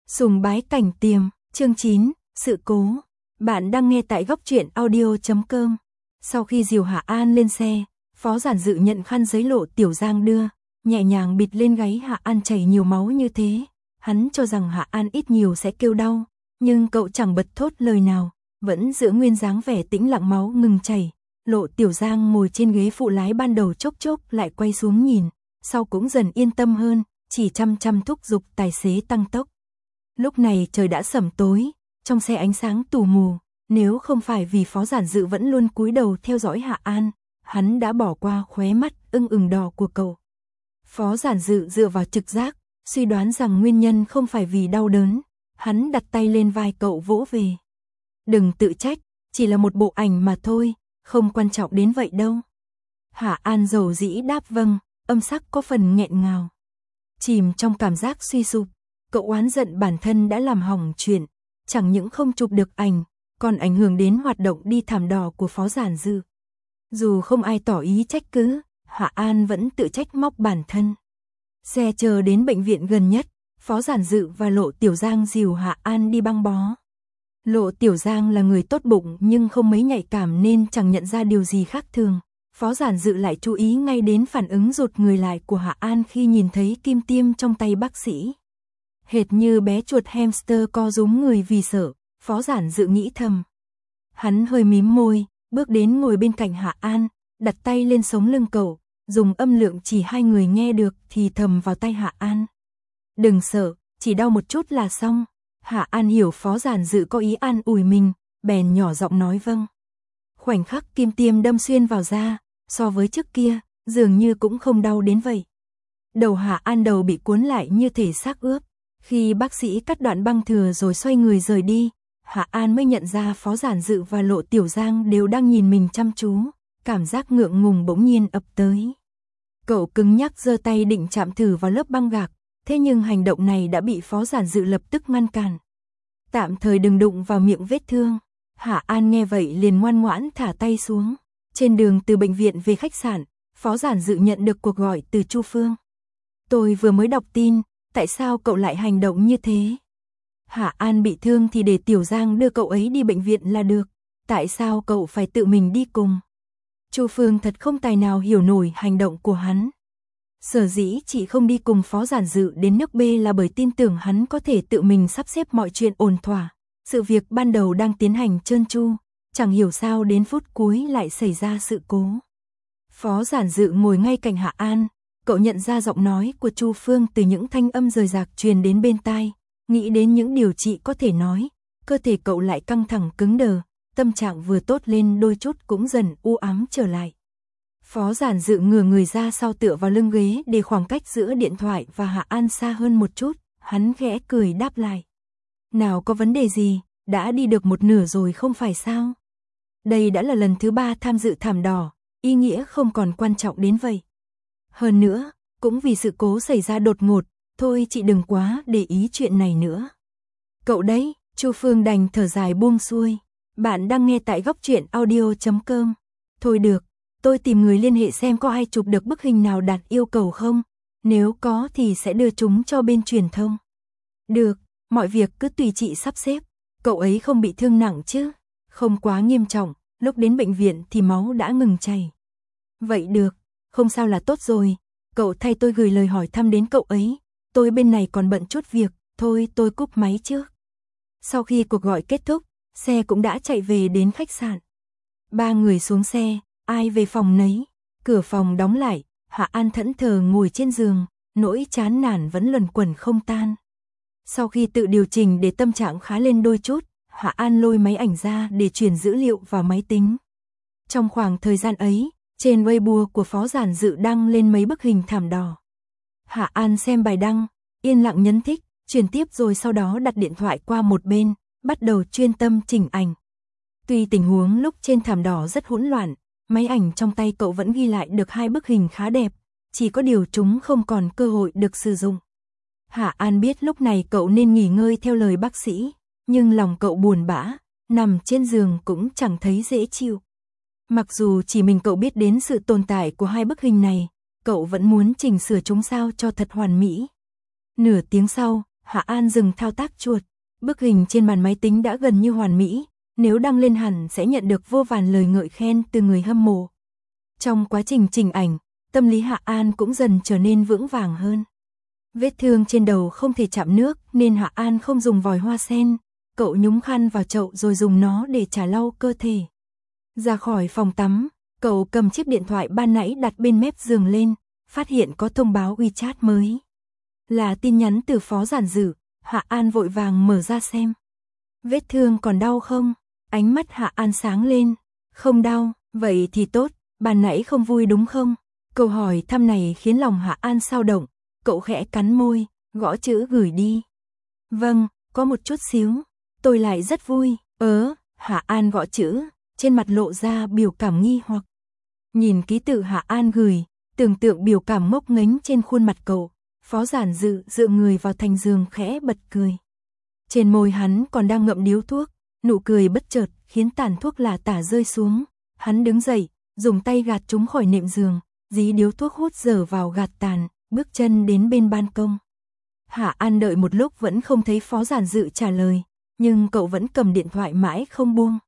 Sùng bái cảnh tiềm, chương 9, sự cố. Bạn đang nghe tại góc truyện audio.com. Sau khi dìu Hạ An lên xe, Phó Giản Dự nhận khăn giấy Lộ Tiểu Giang đưa, nhẹ nhàng bịt lên gáy Hạ An chảy nhiều máu như thế. Hắn cho rằng Hạ An ít nhiều sẽ kêu đau, nhưng cậu chẳng bật thốt lời nào, vẫn giữ nguyên dáng vẻ tĩnh lặng máu ngừng chảy. Lộ Tiểu Giang ngồi trên ghế phụ lái ban đầu chốc chốc lại quay xuống nhìn, sau cũng dần yên tâm hơn, chỉ chăm chăm thúc giục tài xế tăng tốc. Lúc này trời đã sẩm tối, trong xe ánh sáng tù mù, nếu không phải vì Phó Giản Dự vẫn luôn cúi đầu theo dõi Hạ An, hắn đã bỏ qua khóe mắt ửng đỏ của cậu. Phó Giản Dự dựa vào trực giác, suy đoán rằng nguyên nhân không phải vì đau đớn, hắn đặt tay lên vai cậu vỗ về. Đừng tự trách, chỉ là một bộ ảnh mà thôi, không quan trọng đến vậy đâu. Hạ An dầu dĩ đáp vâng, âm sắc có phần nghẹn ngào. Chìm trong cảm giác suy sụp, cậu oán giận bản thân đã làm hỏng chuyện, chẳng những không chụp được ảnh, còn ảnh hưởng đến hoạt động đi thảm đỏ của Phó Giản Dự. Dù không ai tỏ ý trách cứ, Hạ An vẫn tự trách móc bản thân. Xe chờ đến bệnh viện gần nhất, Phó Giản Dự và Lộ Tiểu Giang dìu Hạ An đi băng bó. Lộ Tiểu Giang là người tốt bụng nhưng không mấy nhạy cảm nên chẳng nhận ra điều gì khác thường. Phó Giản Dự lại chú ý ngay đến phản ứng rụt người lại của Hạ An khi nhìn thấy kim tiêm trong tay bác sĩ. Hệt như bé chuột hamster co rúm người vì sợ, Phó Giản Dự nghĩ thầm. Hắn hơi mím môi, bước đến ngồi bên cạnh Hạ An, đặt tay lên sống lưng cậu, dùng âm lượng chỉ hai người nghe được thì thầm vào tai Hạ An. Đừng sợ, chỉ đau một chút là xong. Hạ An hiểu Phó Giản Dự có ý an ủi mình, bèn nhỏ giọng nói vâng. Khoảnh khắc kim tiêm đâm xuyên vào da, so với trước kia, dường như cũng không đau đến vậy. Đầu Hạ An đầu bị cuốn lại như thể xác ướp. Khi bác sĩ cắt đoạn băng thừa rồi xoay người rời đi, Hạ An mới nhận ra Phó Giản Dự và Lộ Tiểu Giang đều đang nhìn mình chăm chú, cảm giác ngượng ngùng bỗng nhiên ập tới. Cậu cứng nhắc giơ tay định chạm thử vào lớp băng gạc, thế nhưng hành động này đã bị Phó Giản Dự lập tức ngăn cản. Tạm thời đừng đụng vào miệng vết thương. Hạ An nghe vậy liền ngoan ngoãn thả tay xuống. Trên đường từ bệnh viện về khách sạn, Phó Giản Dự nhận được cuộc gọi từ Chu Phương. Tôi vừa mới đọc tin, tại sao cậu lại hành động như thế? Hạ An bị thương thì để Tiểu Giang đưa cậu ấy đi bệnh viện là được, tại sao cậu phải tự mình đi cùng? Chu Phương thật không tài nào hiểu nổi hành động của hắn. Sở dĩ chị không đi cùng Phó Giản Dự đến nước B là bởi tin tưởng hắn có thể tự mình sắp xếp mọi chuyện ổn thỏa. Sự việc ban đầu đang tiến hành trơn tru, chẳng hiểu sao đến phút cuối lại xảy ra sự cố. Phó Giản Dự ngồi ngay cạnh Hạ An, cậu nhận ra giọng nói của Chu Phương từ những thanh âm rời rạc truyền đến bên tai, nghĩ đến những điều chị có thể nói, cơ thể cậu lại căng thẳng cứng đờ, tâm trạng vừa tốt lên đôi chút cũng dần u ám trở lại. Phó Giản Dự ngửa người ra sau tựa vào lưng ghế để khoảng cách giữa điện thoại và Hạ An xa hơn một chút, hắn khẽ cười đáp lại. Nào có vấn đề gì, đã đi được một nửa rồi không phải sao? Đây đã là lần thứ 3 tham dự thảm đỏ, ý nghĩa không còn quan trọng đến vậy. Hơn nữa, cũng vì sự cố xảy ra đột ngột, thôi chị đừng quá để ý chuyện này nữa. Cậu đấy, Chu Phương đành thở dài buông xuôi. Bạn đang nghe tại góc truyện audio.com. Thôi được, tôi tìm người liên hệ xem có ai chụp được bức hình nào đạt yêu cầu không. Nếu có thì sẽ đưa chúng cho bên truyền thông. Được, mọi việc cứ tùy chị sắp xếp. Cậu ấy không bị thương nặng chứ? Không quá nghiêm trọng, lúc đến bệnh viện thì máu đã ngừng chảy. Vậy được, không sao là tốt rồi. Cậu thay tôi gửi lời hỏi thăm đến cậu ấy. Tôi bên này còn bận chút việc, thôi tôi cúp máy trước. Sau khi cuộc gọi kết thúc, xe cũng đã chạy về đến khách sạn. Ba người xuống xe, ai về phòng nấy. Cửa phòng đóng lại, Hạ An thẫn thờ ngồi trên giường, nỗi chán nản vẫn luẩn quẩn không tan. Sau khi tự điều chỉnh để tâm trạng khá lên đôi chút, Hạ An lôi máy ảnh ra để truyền dữ liệu vào máy tính. Trong khoảng thời gian ấy, trên Weibo của Phó Giản Dự đăng lên mấy bức hình thảm đỏ. Hạ An xem bài đăng, yên lặng nhấn thích, truyền tiếp rồi sau đó đặt điện thoại qua một bên, bắt đầu chuyên tâm chỉnh ảnh. Tuy tình huống lúc trên thảm đỏ rất hỗn loạn, máy ảnh trong tay cậu vẫn ghi lại được 2 bức hình khá đẹp, chỉ có điều chúng không còn cơ hội được sử dụng. Hạ An biết lúc này cậu nên nghỉ ngơi theo lời bác sĩ, nhưng lòng cậu buồn bã, nằm trên giường cũng chẳng thấy dễ chịu. Mặc dù chỉ mình cậu biết đến sự tồn tại của 2 bức hình này, cậu vẫn muốn chỉnh sửa chúng sao cho thật hoàn mỹ. Nửa tiếng sau, Hạ An dừng thao tác chuột. Bức hình trên màn máy tính đã gần như hoàn mỹ, nếu đăng lên hẳn sẽ nhận được vô vàn lời ngợi khen từ người hâm mộ. Trong quá trình chỉnh ảnh, tâm lý Hạ An cũng dần trở nên vững vàng hơn. Vết thương trên đầu không thể chạm nước nên Hạ An không dùng vòi hoa sen, cậu nhúng khăn vào chậu rồi dùng nó để chà lau cơ thể. Ra khỏi phòng tắm, cậu cầm chiếc điện thoại ban nãy đặt bên mép giường lên, phát hiện có thông báo WeChat mới. Là tin nhắn từ Phó Giản Dự, Hạ An vội vàng mở ra xem. Vết thương còn đau không? Ánh mắt Hạ An sáng lên. Không đau, vậy thì tốt, ban nãy không vui đúng không? Câu hỏi thăm này khiến lòng Hạ An xao động, cậu khẽ cắn môi, gõ chữ gửi đi. Vâng, có một chút xíu, tôi lại rất vui. Hạ An gõ chữ, trên mặt lộ ra biểu cảm nghi hoặc. Nhìn ký tự Hạ An gửi, tưởng tượng biểu cảm ngốc nghếch trên khuôn mặt cậu, Phó Giản Dự dựa người vào thành giường khẽ bật cười. Trên môi hắn còn đang ngậm điếu thuốc, nụ cười bất chợt khiến tàn thuốc lả tả rơi xuống. Hắn đứng dậy, dùng tay gạt chúng khỏi nệm giường, dí điếu thuốc hút dở vào gạt tàn, bước chân đến bên ban công. Hạ An đợi một lúc vẫn không thấy Phó Giản Dự trả lời, nhưng cậu vẫn cầm điện thoại mãi không buông.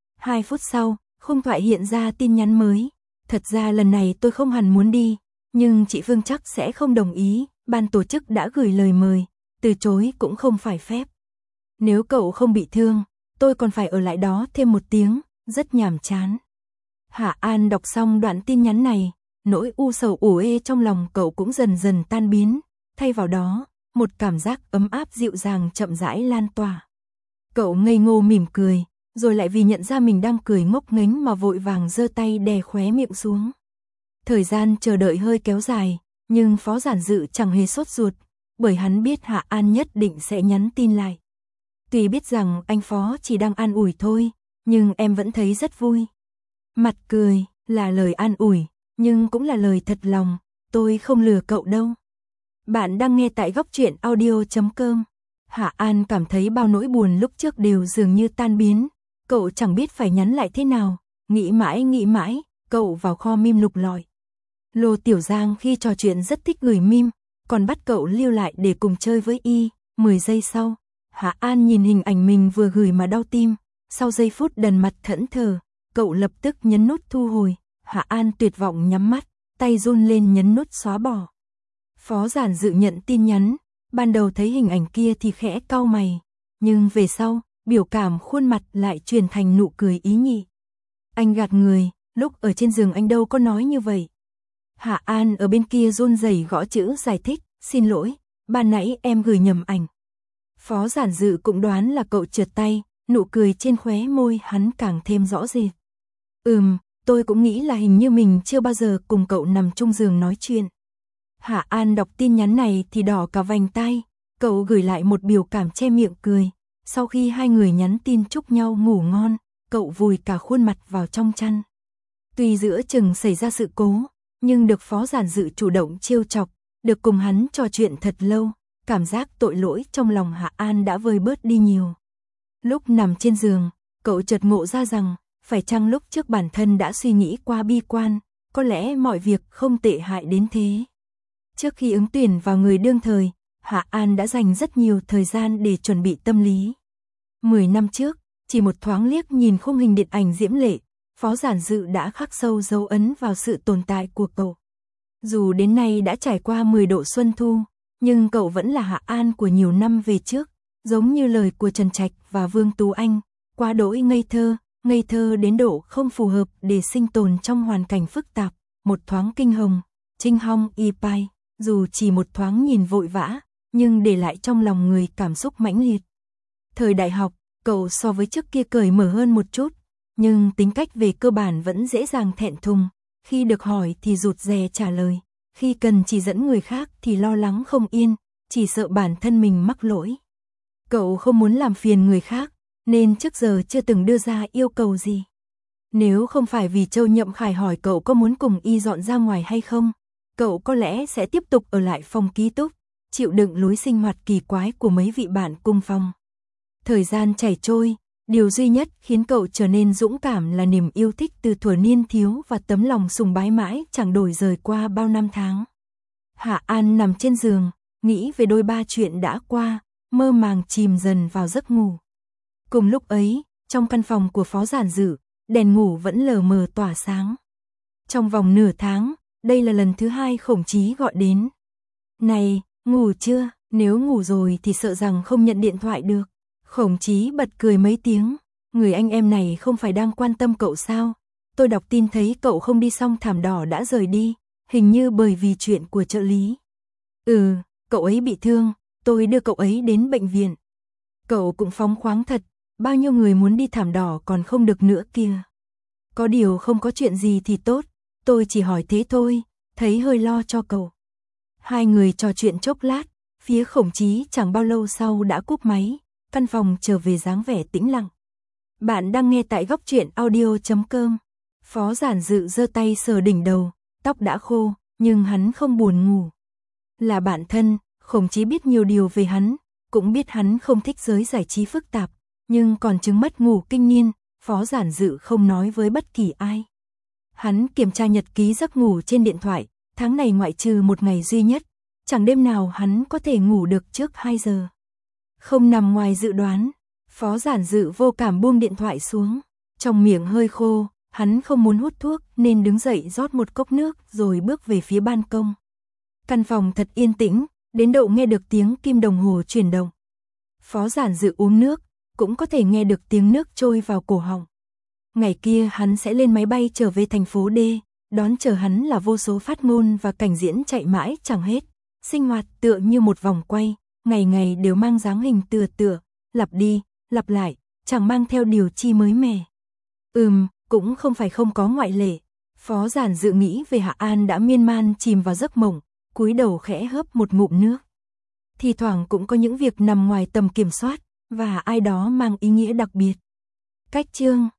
2 phút sau, khung thoại hiện ra tin nhắn mới. Thật ra lần này tôi không hẳn muốn đi, nhưng chị Phương chắc sẽ không đồng ý, ban tổ chức đã gửi lời mời, từ chối cũng không phải phép. Nếu cậu không bị thương, tôi còn phải ở lại đó thêm 1 tiếng, rất nhàm chán. Hạ An đọc xong đoạn tin nhắn này, nỗi u sầu ủ ê trong lòng cậu cũng dần dần tan biến, thay vào đó, một cảm giác ấm áp dịu dàng chậm rãi lan tỏa. Cậu ngây ngô mỉm cười, rồi lại vì nhận ra mình đang cười ngốc nghếch mà vội vàng giơ tay đè khóe miệng xuống. Thời gian chờ đợi hơi kéo dài, nhưng Phó Giản Dự chẳng hề sốt ruột, bởi hắn biết Hạ An nhất định sẽ nhắn tin lại. Tuy biết rằng anh Phó chỉ đang an ủi thôi, nhưng em vẫn thấy rất vui. Mặt cười, là lời an ủi, nhưng cũng là lời thật lòng, tôi không lừa cậu đâu. Bạn đang nghe tại Góc Truyện Audio.com. Hạ An cảm thấy bao nỗi buồn lúc trước đều dường như tan biến, cậu chẳng biết phải nhắn lại thế nào, nghĩ mãi, cậu vào kho meme lục lọi. Lô Tiểu Giang khi trò chuyện rất thích gửi meme, còn bắt cậu lưu lại để cùng chơi với y. 10 giây sau, Hạ An nhìn hình ảnh mình vừa gửi mà đau tim, sau giây phút đần mặt thẫn thờ, cậu lập tức nhấn nút thu hồi. Hạ An tuyệt vọng nhắm mắt, tay run lên nhấn nút xóa bỏ. Phó Giản Dự nhận tin nhắn, ban đầu thấy hình ảnh kia thì khẽ cau mày, nhưng về sau, biểu cảm khuôn mặt lại chuyển thành nụ cười ý nhị. Anh gạt người, lúc ở trên giường anh đâu có nói như vậy. Hạ An ở bên kia run rẩy gõ chữ giải thích, xin lỗi, ban nãy em gửi nhầm ảnh. Phó Giản Dự cũng đoán là cậu trượt tay, nụ cười trên khóe môi hắn càng thêm rõ rệt. Tôi cũng nghĩ là hình như mình chưa bao giờ cùng cậu nằm chung giường nói chuyện. Hạ An đọc tin nhắn này thì đỏ cả vành tai, cậu gửi lại một biểu cảm che miệng cười. Sau khi hai người nhắn tin chúc nhau ngủ ngon, cậu vùi cả khuôn mặt vào trong chăn. Tuy giữa chừng xảy ra sự cố, nhưng được Phó Giản Dự chủ động trêu chọc, được cùng hắn trò chuyện thật lâu, cảm giác tội lỗi trong lòng Hạ An đã vơi bớt đi nhiều. Lúc nằm trên giường, cậu chợt ngộ ra rằng, phải chăng lúc trước bản thân đã suy nghĩ quá bi quan, có lẽ mọi việc không tệ hại đến thế. Trước khi ứng tuyển vào người đương thời, Hạ An đã dành rất nhiều thời gian để chuẩn bị tâm lý. 10 năm trước, chỉ một thoáng liếc nhìn khung hình điện ảnh diễm lệ, Phó Giản Dự đã khắc sâu dấu ấn vào sự tồn tại của cậu. Dù đến nay đã trải qua 10 độ xuân thu, nhưng cậu vẫn là Hạ An của nhiều năm về trước, giống như lời của Trần Trạch và Vương Tú Anh, quá đỗi ngây thơ đến độ không phù hợp để sinh tồn trong hoàn cảnh phức tạp, một thoáng kinh hồng, trinh hong y pai, dù chỉ một thoáng nhìn vội vã, nhưng để lại trong lòng người cảm xúc mãnh liệt. Thời đại học, cậu so với trước kia cởi mở hơn một chút, nhưng tính cách về cơ bản vẫn dễ dàng thẹn thùng, khi được hỏi thì rụt rè trả lời, khi cần chỉ dẫn người khác thì lo lắng không yên, chỉ sợ bản thân mình mắc lỗi. Cậu không muốn làm phiền người khác, nên trước giờ chưa từng đưa ra yêu cầu gì. Nếu không phải vì Châu Nhậm Khải hỏi cậu có muốn cùng y dọn ra ngoài hay không, cậu có lẽ sẽ tiếp tục ở lại phòng ký túc, chịu đựng lối sinh hoạt kỳ quái của mấy vị bạn cùng phòng. Thời gian chảy trôi, điều duy nhất khiến cậu trở nên dũng cảm là niềm yêu thích từ thuở niên thiếu và tấm lòng sùng bái mãi chẳng đổi rời qua bao năm tháng. Hạ An nằm trên giường, nghĩ về đôi ba chuyện đã qua, mơ màng chìm dần vào giấc ngủ. Cùng lúc ấy, trong căn phòng của Phó Giản Dự, đèn ngủ vẫn lờ mờ tỏa sáng. Trong vòng nửa tháng, đây là lần thứ 2 Khổng Chí gọi đến. Này, ngủ chưa? Nếu ngủ rồi thì sợ rằng không nhận điện thoại được. Khổng Chí bật cười mấy tiếng. Người anh em này không phải đang quan tâm cậu sao? Tôi đọc tin thấy cậu không đi xong thảm đỏ đã rời đi. Hình như bởi vì chuyện của trợ lý. Cậu ấy bị thương. Tôi đưa cậu ấy đến bệnh viện. Cậu cũng phóng khoáng thật. Bao nhiêu người muốn đi thảm đỏ còn không được nữa kìa. Có điều không có chuyện gì thì tốt. Tôi chỉ hỏi thế thôi. Thấy hơi lo cho cậu. Hai người trò chuyện chốc lát. Phía Khổng Chí chẳng bao lâu sau đã cúp máy. Căn phòng trở về dáng vẻ tĩnh lặng. Bạn đang nghe tại góc truyện audio.com. Phó Giản Dự giơ tay sờ đỉnh đầu. Tóc đã khô, nhưng hắn không buồn ngủ. Là bạn thân, Khổng Chí biết nhiều điều về hắn. Cũng biết hắn không thích giới giải trí phức tạp. Nhưng còn chứng mất ngủ kinh niên, Phó Giản Dự không nói với bất kỳ ai. Hắn kiểm tra nhật ký giấc ngủ trên điện thoại. Tháng này ngoại trừ một ngày duy nhất, chẳng đêm nào hắn có thể ngủ được trước 2 giờ. Không nằm ngoài dự đoán, Phó Giản Dự vô cảm buông điện thoại xuống. Trong miệng hơi khô, hắn không muốn hút thuốc nên đứng dậy rót một cốc nước rồi bước về phía ban công. Căn phòng thật yên tĩnh, đến độ nghe được tiếng kim đồng hồ chuyển động. Phó Giản Dự uống nước, cũng có thể nghe được tiếng nước trôi vào cổ họng. Ngày kia hắn sẽ lên máy bay trở về thành phố D, đón chờ hắn là vô số phát ngôn và cảnh diễn chạy mãi chẳng hết. Sinh hoạt tựa như một vòng quay, ngày ngày đều mang dáng hình tựa, lặp đi, lặp lại, chẳng mang theo điều chi mới mẻ. Cũng không phải không có ngoại lệ. Phó Giản Dự nghĩ về Hạ An đã miên man chìm vào giấc mộng, cúi đầu khẽ hớp một ngụm nước. Thì thoảng cũng có những việc nằm ngoài tầm kiểm soát, và ai đó mang ý nghĩa đặc biệt. Cách chương